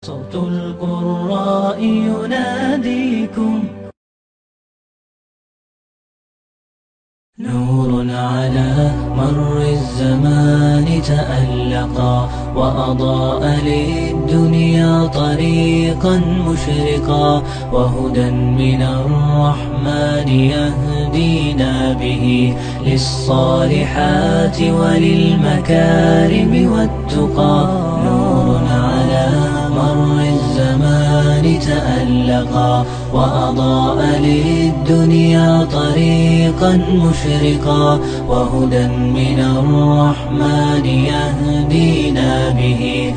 صوت القراء يناديكم، نور على مر الزمان تألقا، وأضاء للدنيا طريقا مشرقا، وهدى من الرحمن يهدينا به للصالحات وللمكارم والتقى. نور على مر الزمان تألقا، وأضاء للدنيا طريقا مشرقا، وهدى من الرحمن يهدينا به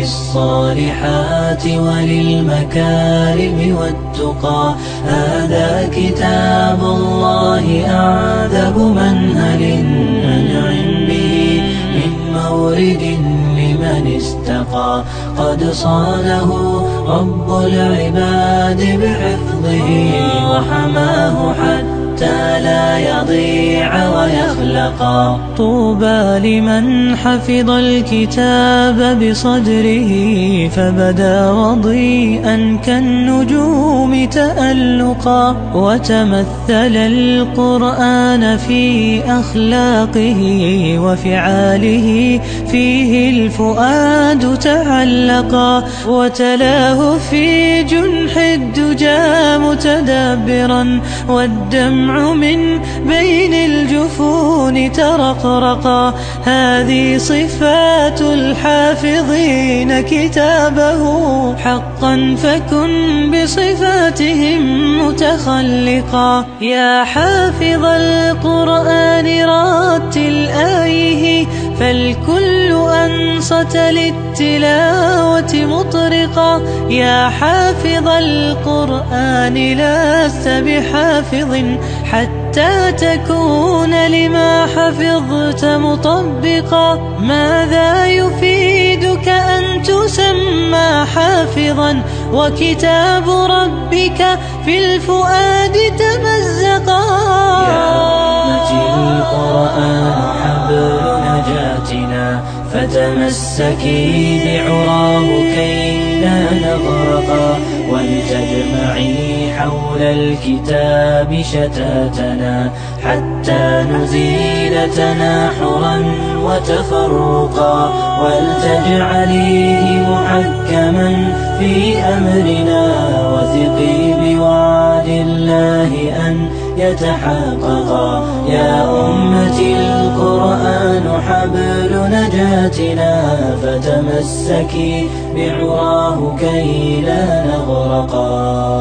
للصالحات وللمكارم والتقى. هذا كتاب الله أعذب منهل أنعم به من مورد لمن استقى. قد صانه رب العباد بحفظه، وحماه حتى لا يضيع ويخلقا. طوبى لمن حفظ الكتاب بصدره، فبدا وضيئا كالنجوم تألقا، وتمثل القرآن في أخلاقه وفعاله، فيه الفؤاد تعلقا، وتلاه في جنح الدجى متدبرا، والدمع من بين الجفون ترقرقا. هذه صفات الحافظين كتابه حقا، فكن بصفاتهم متخلقا. يا حافظ القرآن رتل آيه، فالكل أنصت للتلاوة مطرقا. يا حافظ القرآن لست بحافظ حتى تكون لما حفظت مطبقا. ماذا يفيدك أن تسمى حافظا وكتاب ربك في الفؤاد تمزقا؟ يا أمتي القرآن حبل نجاتنا، فتمسكي بعراه كي لا نغرقا، ولتجمعي حول الكتاب شتاتنا، حتى نزيل تناحرا وتفرقا. ولتجعليه محكما في أمرنا، وثقي بوعد الله أن يتحققا. يا أمتي القرآن حبل نجاتنا، فتمسكي بعراه كي لا نغرقا.